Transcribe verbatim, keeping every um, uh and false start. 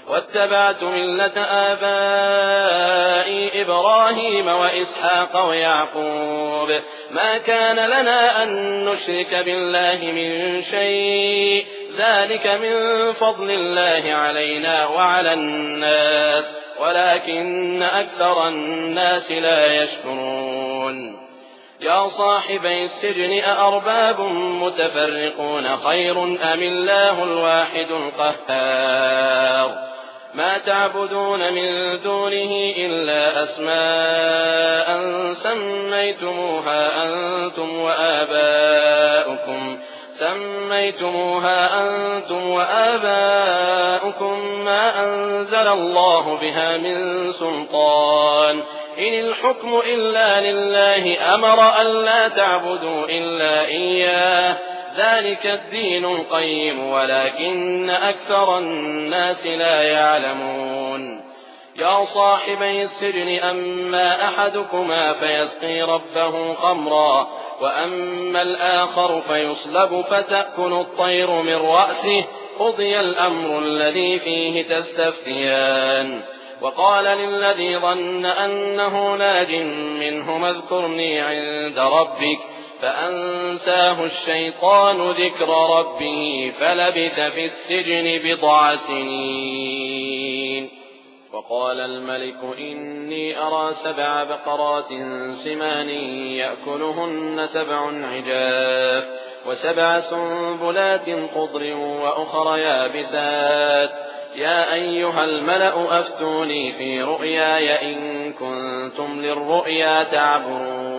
واتبعت ملة آبائي إبراهيم وإسحاق ويعقوب ما كان لنا أن نشرك بالله من شيء ذلك من فضل الله علينا وعلى الناس ولكن أكثر الناس لا يشكرون يا صاحبي السجن أأرباب متفرقون خير أم الله الواحد القهار ما تعبدون من دونه إلا أسماء سميتموها أنتم وآباؤكم سميتموها أنتم وآباؤكم ما أنزل الله بها من سلطان إن الحكم إلا لله أمر ألا تعبدوا إلا إياه ذلك الدين القيم ولكن أكثر الناس لا يعلمون يا صاحبي السجن أما أحدكما فيسقي ربه خمرا وأما الآخر فيصلب فتأكل الطير من رأسه قضي الأمر الذي فيه تستفتيان وقال للذي ظن أنه ناج منهما اذكرني عند ربك فأنساه الشيطان ذكر ربه فلبث في السجن بضع سنين وقال الملك إني أرى سبع بقرات سمان يأكلهن سبع عجاف وسبع سنبلات خضر وأخر يابسات يا أيها الملأ أفتوني في رؤياي إن كنتم للرؤيا تعبرون